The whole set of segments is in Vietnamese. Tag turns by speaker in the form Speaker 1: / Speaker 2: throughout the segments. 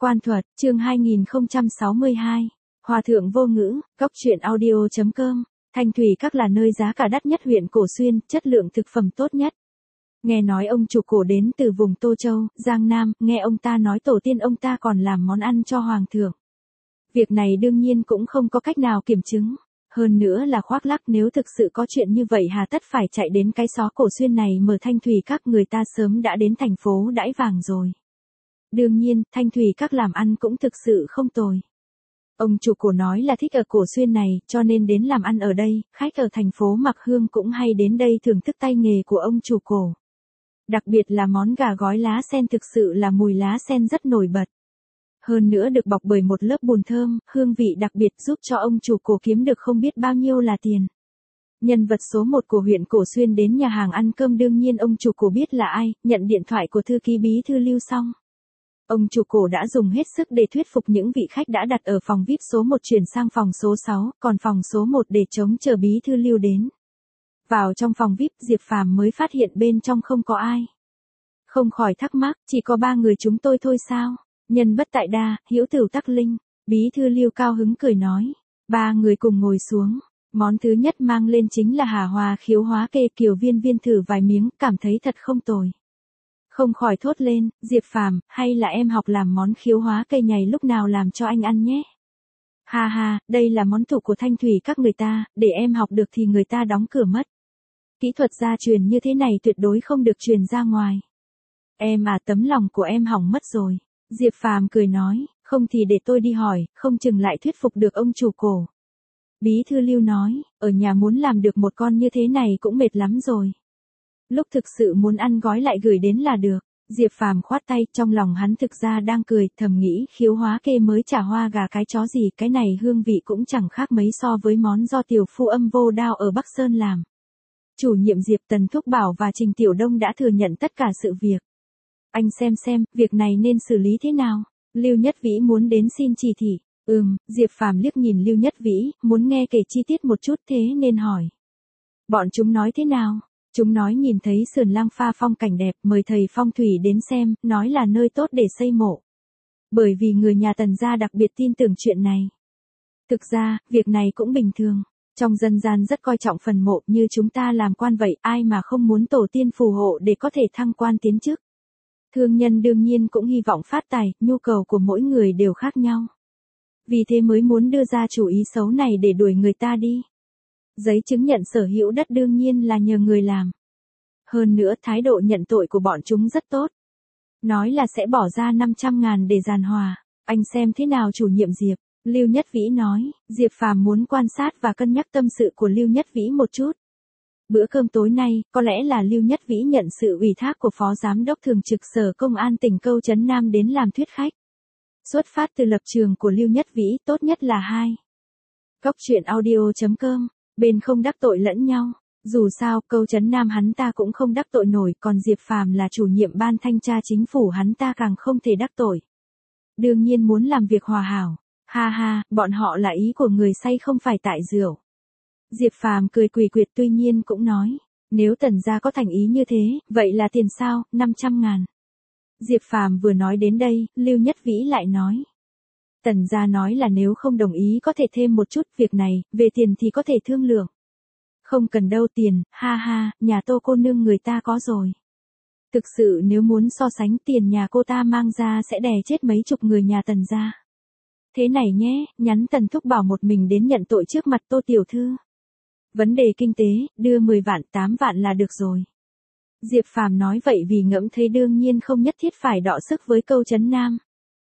Speaker 1: Quan thuật, chương 2062. Hòa thượng vô ngữ, góc truyện audio.com. Thanh Thủy Các là nơi giá cả đắt nhất huyện Cổ Xuyên, chất lượng thực phẩm tốt nhất. Nghe nói ông chủ cổ đến từ vùng Tô Châu, Giang Nam, nghe ông ta nói tổ tiên ông ta còn làm món ăn cho hoàng thượng. Việc này đương nhiên cũng không có cách nào kiểm chứng. Hơn nữa là khoác lác, nếu thực sự có chuyện như vậy hà tất phải chạy đến cái xó Cổ Xuyên này mở Thanh Thủy Các, người ta sớm đã đến thành phố đãi vàng rồi. Đương nhiên, Thanh Thủy Các làm ăn cũng thực sự không tồi. Ông chủ cổ nói là thích ở Cổ Xuyên này, cho nên đến làm ăn ở đây, khách ở thành phố Mạc Hương cũng hay đến đây thưởng thức tay nghề của ông chủ cổ. Đặc biệt là món gà gói lá sen, thực sự là mùi lá sen rất nổi bật. Hơn nữa được bọc bởi một lớp bùn thơm, hương vị đặc biệt giúp cho ông chủ cổ kiếm được không biết bao nhiêu là tiền. Nhân vật số 1 của huyện Cổ Xuyên đến nhà hàng ăn cơm, đương nhiên ông chủ cổ biết là ai, nhận điện thoại của thư ký bí thư Lưu xong. Ông chủ cổ đã dùng hết sức để thuyết phục những vị khách đã đặt ở phòng VIP số 1 chuyển sang phòng số 6, còn phòng số 1 để trống chờ bí thư Lưu đến. Vào trong phòng VIP, Diệp Phàm mới phát hiện bên trong không có ai. Không khỏi thắc mắc, chỉ có 3 người chúng tôi thôi sao? Nhân bất tại đa, hữu tửu tắc linh. Bí thư Lưu cao hứng cười nói. 3 người cùng ngồi xuống. Món thứ nhất mang lên chính là hà hoa khiếu hóa kê. Kiều Viên Viên thử vài miếng, cảm thấy thật không tồi. Không khỏi thốt lên, Diệp Phàm, hay là em học làm món khiếu hóa cây nhầy lúc nào làm cho anh ăn nhé. Ha ha, đây là món tủ của Thanh Thủy Các người ta, để em học được thì người ta đóng cửa mất. Kỹ thuật gia truyền như thế này tuyệt đối không được truyền ra ngoài. Em à, tấm lòng của em hỏng mất rồi. Diệp Phàm cười nói, không thì để tôi đi hỏi, không chừng lại thuyết phục được ông chủ cổ. Bí thư Lưu nói, ở nhà muốn làm được một con như thế này cũng mệt lắm rồi. Lúc thực sự muốn ăn gói lại gửi đến là được. Diệp Phàm khoát tay, trong lòng hắn thực ra đang cười, thầm nghĩ khiếu hóa kê mới chả hoa gà cái chó gì, cái này hương vị cũng chẳng khác mấy so với món do tiểu phu Âm Vô Đao ở Bắc Sơn làm. Chủ nhiệm Diệp, Tần Thúc Bảo và Trình Tiểu Đông đã thừa nhận tất cả sự việc. Anh xem, việc này nên xử lý thế nào? Lưu Nhất Vĩ muốn đến xin chỉ thị. Diệp Phàm liếc nhìn Lưu Nhất Vĩ, muốn nghe kể chi tiết một chút thế nên hỏi. Bọn chúng nói thế nào? Chúng nói nhìn thấy sườn Lang Pha phong cảnh đẹp, mời thầy phong thủy đến xem, nói là nơi tốt để xây mộ. Bởi vì người nhà Tần gia đặc biệt tin tưởng chuyện này. Thực ra, việc này cũng bình thường. Trong dân gian rất coi trọng phần mộ, như chúng ta làm quan vậy, ai mà không muốn tổ tiên phù hộ để có thể thăng quan tiến chức. Thương nhân đương nhiên cũng hy vọng phát tài, nhu cầu của mỗi người đều khác nhau. Vì thế mới muốn đưa ra chủ ý xấu này để đuổi người ta đi. Giấy chứng nhận sở hữu đất đương nhiên là nhờ người làm. Hơn nữa thái độ nhận tội của bọn chúng rất tốt. Nói là sẽ bỏ ra 500.000 để giàn hòa. Anh xem thế nào chủ nhiệm Diệp? Lưu Nhất Vĩ nói. Diệp Phàm muốn quan sát và cân nhắc tâm sự của Lưu Nhất Vĩ một chút. Bữa cơm tối nay, có lẽ là Lưu Nhất Vĩ nhận sự ủy thác của Phó Giám đốc Thường trực Sở Công an tỉnh Câu Trấn Nam đến làm thuyết khách. Xuất phát từ lập trường của Lưu Nhất Vĩ, tốt nhất là 2. Góc truyện audio.com. Bên không đắc tội lẫn nhau. Dù sao, Câu Trấn Nam hắn ta cũng không đắc tội nổi, còn Diệp Phàm là chủ nhiệm ban thanh tra chính phủ, hắn ta càng không thể đắc tội. Đương nhiên muốn làm việc hòa hảo. Ha ha, bọn họ là ý của người say không phải tại rượu. Diệp Phàm cười quỷ quyệt, tuy nhiên cũng nói, nếu Tần gia có thành ý như thế, vậy là tiền sao, 500.000. Diệp Phàm vừa nói đến đây, Lưu Nhất Vĩ lại nói. Tần gia nói là nếu không đồng ý có thể thêm một chút, việc này, về tiền thì có thể thương lượng. Không cần đâu tiền, ha ha, nhà Tô cô nương người ta có rồi. Thực sự nếu muốn so sánh, tiền nhà cô ta mang ra sẽ đè chết mấy chục người nhà Tần gia. Thế này nhé, nhắn Tần Thúc Bảo một mình đến nhận tội trước mặt Tô tiểu thư. Vấn đề kinh tế, đưa 10 vạn, 8 vạn là được rồi. Diệp Phàm nói vậy vì ngẫm thấy đương nhiên không nhất thiết phải đọ sức với Câu Trấn Nam.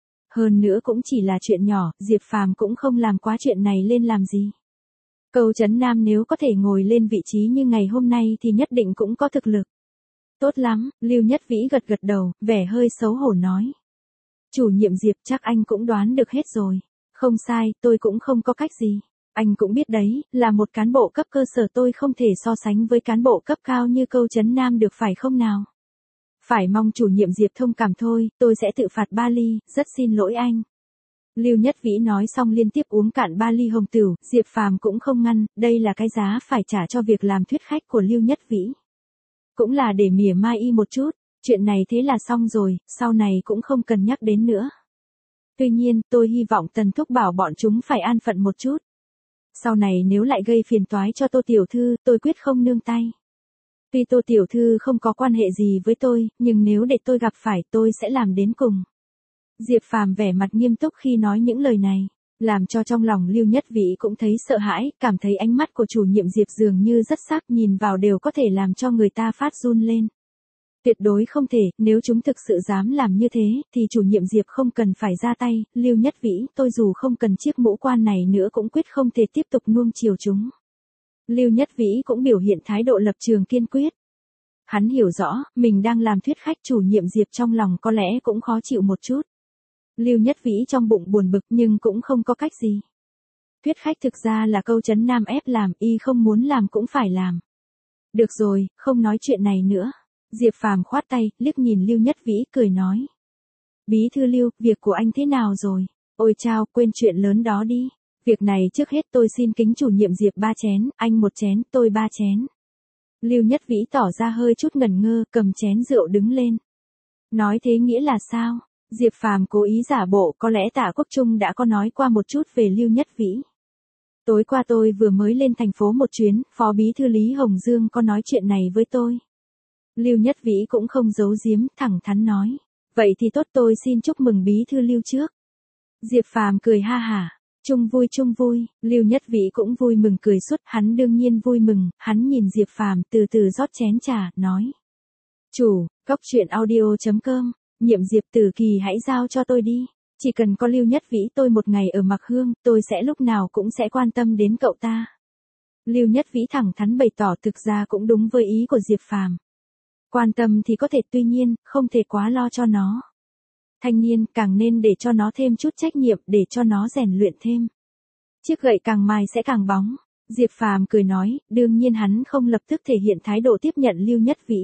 Speaker 1: Hơn nữa cũng chỉ là chuyện nhỏ, Diệp Phàm cũng không làm quá chuyện này lên làm gì. Câu Trấn Nam nếu có thể ngồi lên vị trí như ngày hôm nay thì nhất định cũng có thực lực. Tốt lắm, Lưu Nhất Vĩ gật gật đầu, vẻ hơi xấu hổ nói. Chủ nhiệm Diệp, chắc anh cũng đoán được hết rồi. Không sai, tôi cũng không có cách gì. Anh cũng biết đấy, là một cán bộ cấp cơ sở tôi không thể so sánh với cán bộ cấp cao như Câu Trấn Nam được phải không nào? Phải mong chủ nhiệm Diệp thông cảm thôi, tôi sẽ tự phạt 3 ly, rất xin lỗi anh. Lưu Nhất Vĩ nói xong liên tiếp uống cạn 3 ly hồng tửu, Diệp Phàm cũng không ngăn, đây là cái giá phải trả cho việc làm thuyết khách của Lưu Nhất Vĩ. Cũng là để mỉa mai y một chút, chuyện này thế là xong rồi, sau này cũng không cần nhắc đến nữa. Tuy nhiên, tôi hy vọng Tần Thúc bảo bọn chúng phải an phận một chút. Sau này nếu lại gây phiền toái cho Tô Tiểu Thư, tôi quyết không nương tay. Tuy Tô Tiểu Thư không có quan hệ gì với tôi, nhưng nếu để tôi gặp phải tôi sẽ làm đến cùng. Diệp Phàm vẻ mặt nghiêm túc khi nói những lời này, làm cho trong lòng Lưu Nhất Vĩ cũng thấy sợ hãi, cảm thấy ánh mắt của chủ nhiệm Diệp dường như rất sắc, nhìn vào đều có thể làm cho người ta phát run lên. Tuyệt đối không thể, nếu chúng thực sự dám làm như thế, thì chủ nhiệm Diệp không cần phải ra tay, Lưu Nhất Vĩ, tôi dù không cần chiếc mũ quan này nữa cũng quyết không thể tiếp tục nuông chiều chúng. Lưu Nhất Vĩ cũng biểu hiện thái độ lập trường kiên quyết. Hắn hiểu rõ, mình đang làm thuyết khách, chủ nhiệm Diệp trong lòng có lẽ cũng khó chịu một chút. Lưu Nhất Vĩ trong bụng buồn bực nhưng cũng không có cách gì. Thuyết khách thực ra là câu trấn nam ép làm, y không muốn làm cũng phải làm. Được rồi, không nói chuyện này nữa. Diệp Phàm khoát tay, liếc nhìn Lưu Nhất Vĩ, cười nói. Bí thư Lưu, việc của anh thế nào rồi? Ôi chao, quên chuyện lớn đó đi. Việc này trước hết tôi xin kính chủ nhiệm Diệp 3 chén, anh 1 chén, tôi 3 chén. Lưu Nhất Vĩ tỏ ra hơi chút ngẩn ngơ, cầm chén rượu đứng lên. Nói thế nghĩa là sao? Diệp Phàm cố ý giả bộ, có lẽ Tạ Quốc Trung đã có nói qua một chút về Lưu Nhất Vĩ. Tối qua tôi vừa mới lên thành phố một chuyến, Phó Bí thư Lý Hồng Dương có nói chuyện này với tôi. Lưu Nhất Vĩ cũng không giấu giếm, thẳng thắn nói. Vậy thì tốt, tôi xin chúc mừng Bí thư Lưu trước. Diệp Phàm cười ha hả. Chung vui, Lưu Nhất Vĩ cũng vui mừng cười suốt, hắn đương nhiên vui mừng, hắn nhìn Diệp Phàm từ từ rót chén trà, nói. Chủ, Cóc Truyện Audio.com, nhiệm Diệp Tử Kỳ hãy giao cho tôi đi. Chỉ cần có Lưu Nhất Vĩ tôi một ngày ở Mạc Hương, tôi sẽ lúc nào cũng sẽ quan tâm đến cậu ta. Lưu Nhất Vĩ thẳng thắn bày tỏ thực ra cũng đúng với ý của Diệp Phàm. Quan tâm thì có thể, tuy nhiên, không thể quá lo cho nó. Thanh niên càng nên để cho nó thêm chút trách nhiệm, để cho nó rèn luyện thêm. Chiếc gậy càng mài sẽ càng bóng. Diệp Phàm cười nói, đương nhiên hắn không lập tức thể hiện thái độ tiếp nhận Lưu Nhất Vĩ.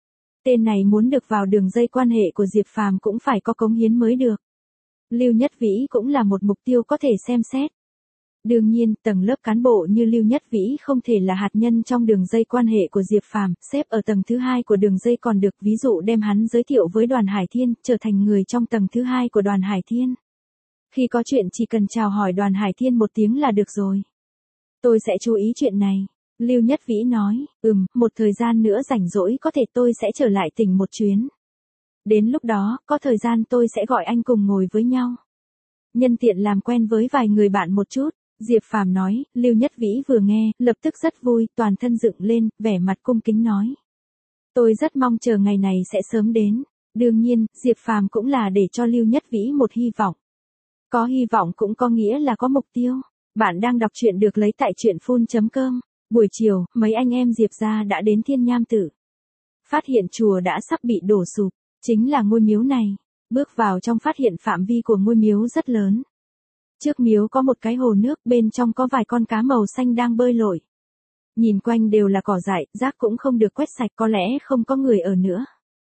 Speaker 1: Tên này muốn được vào đường dây quan hệ của Diệp Phàm cũng phải có cống hiến mới được. Lưu Nhất Vĩ cũng là một mục tiêu có thể xem xét. Đương nhiên, tầng lớp cán bộ như Lưu Nhất Vĩ không thể là hạt nhân trong đường dây quan hệ của Diệp Phàm, xếp ở tầng thứ 2 của đường dây còn được, ví dụ đem hắn giới thiệu với Đoàn Hải Thiên, trở thành người trong tầng thứ 2 của Đoàn Hải Thiên. Khi có chuyện chỉ cần chào hỏi Đoàn Hải Thiên một tiếng là được rồi. Tôi sẽ chú ý chuyện này. Lưu Nhất Vĩ nói, một thời gian nữa rảnh rỗi có thể tôi sẽ trở lại tỉnh một chuyến. Đến lúc đó, có thời gian tôi sẽ gọi anh cùng ngồi với nhau. Nhân tiện làm quen với vài người bạn một chút. Diệp Phàm nói, Lưu Nhất Vĩ vừa nghe, lập tức rất vui, toàn thân dựng lên, vẻ mặt cung kính nói. Tôi rất mong chờ ngày này sẽ sớm đến. Đương nhiên, Diệp Phàm cũng là để cho Lưu Nhất Vĩ một hy vọng. Có hy vọng cũng có nghĩa là có mục tiêu. Bạn đang đọc truyện được lấy tại truyện.com. Buổi chiều, mấy anh em Diệp gia đã đến Thiên Nham Tử. Phát hiện chùa đã sắp bị đổ sụp, chính là ngôi miếu này. Bước vào trong phát hiện phạm vi của ngôi miếu rất lớn. Trước miếu có một cái hồ nước, bên trong có vài con cá màu xanh đang bơi lội. Nhìn quanh đều là cỏ dại, rác cũng không được quét sạch, có lẽ không có người ở nữa.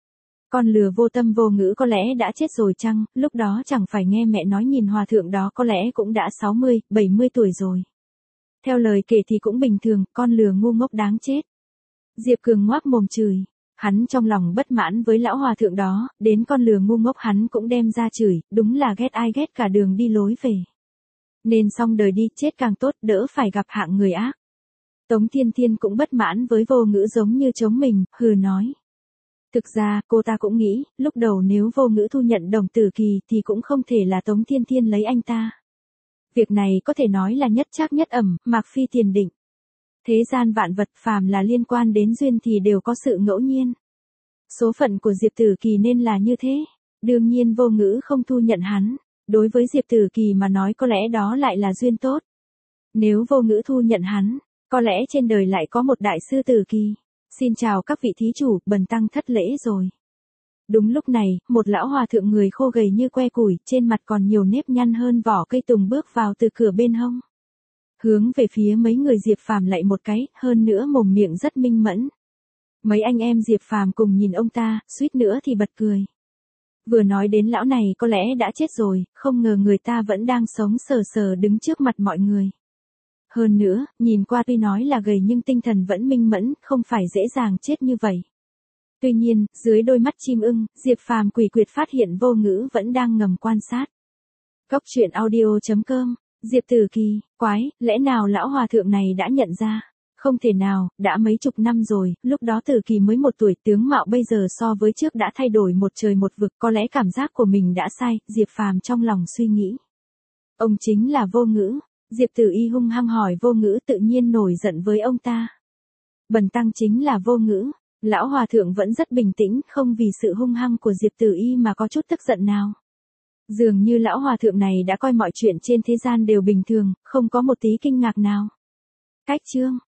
Speaker 1: Con lừa vô tâm vô ngữ có lẽ đã chết rồi chăng, lúc đó chẳng phải nghe mẹ nói nhìn hòa thượng đó có lẽ cũng đã 60, 70 tuổi rồi. Theo lời kể thì cũng bình thường, con lừa ngu ngốc đáng chết. Diệp Cường ngoác mồm chửi. Hắn trong lòng bất mãn với lão hòa thượng đó, đến con lừa ngu ngốc hắn cũng đem ra chửi, đúng là ghét ai ghét cả đường đi lối về. Nên xong đời đi, chết càng tốt, đỡ phải gặp hạng người ác. Tống Thiên Thiên cũng bất mãn với Vô Ngữ giống như chống mình, hừ nói. Thực ra, cô ta cũng nghĩ, lúc đầu nếu Vô Ngữ thu nhận Đồng Tử Kỳ thì cũng không thể là Tống Thiên Thiên lấy anh ta. Việc này có thể nói là nhất trác nhất ẩm, Mạc Phi tiền định. Thế gian vạn vật phàm là liên quan đến duyên thì đều có sự ngẫu nhiên. Số phận của Diệp Tử Kỳ nên là như thế. Đương nhiên Vô Ngữ không thu nhận hắn. Đối với Diệp Tử Kỳ mà nói có lẽ đó lại là duyên tốt. Nếu Vô Ngữ thu nhận hắn, có lẽ trên đời lại có một đại sư Tử Kỳ. Xin chào các vị thí chủ, bần tăng thất lễ rồi. Đúng lúc này, một lão hòa thượng người khô gầy như que củi, trên mặt còn nhiều nếp nhăn hơn vỏ cây tùng bước vào từ cửa bên hông. Hướng về phía mấy người Diệp Phàm lạy một cái, hơn nữa mồm miệng rất minh mẫn. Mấy anh em Diệp Phàm cùng nhìn ông ta, suýt nữa thì bật cười. Vừa nói đến lão này có lẽ đã chết rồi, không ngờ người ta vẫn đang sống sờ sờ đứng trước mặt mọi người. Hơn nữa, nhìn qua tuy nói là gầy nhưng tinh thần vẫn minh mẫn, không phải dễ dàng chết như vậy. Tuy nhiên, dưới đôi mắt chim ưng, Diệp Phàm quỷ quyệt phát hiện Vô Ngữ vẫn đang ngầm quan sát. Cóc truyện audio.com, Diệp Tử Kỳ, quái, lẽ nào lão hòa thượng này đã nhận ra? Không thể nào, đã mấy chục năm rồi, lúc đó Tử Kỳ mới 1 tuổi, tướng mạo bây giờ so với trước đã thay đổi một trời một vực, có lẽ cảm giác của mình đã sai, Diệp Phàm trong lòng suy nghĩ. Ông chính là Vô Ngữ. Diệp Tử Y hung hăng hỏi Vô Ngữ, tự nhiên nổi giận với ông ta. Bần tăng chính là Vô Ngữ. Lão hòa thượng vẫn rất bình tĩnh, không vì sự hung hăng của Diệp Tử Y mà có chút tức giận nào. Dường như lão hòa thượng này đã coi mọi chuyện trên thế gian đều bình thường, không có một tí kinh ngạc nào. Cách chương